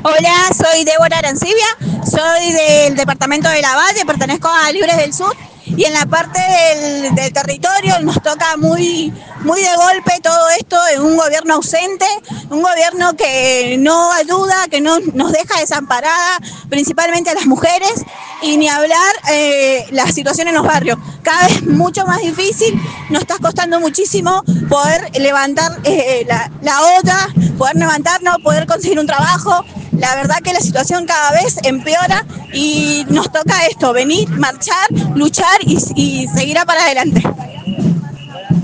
Hola, soy Débora Arancibia, soy del departamento de La Valle, pertenezco a Libres del Sur y en la parte del territorio nos toca muy de golpe todo esto en un gobierno ausente, un gobierno que no ayuda, que no nos deja desamparada, principalmente a las mujeres, y ni hablar la situación en los barrios. Cada vez mucho más difícil, nos está costando muchísimo poder levantar la olla, poder levantarnos, poder conseguir un trabajo. La verdad que la situación cada vez empeora y nos toca esto, venir, marchar, luchar y seguir para adelante.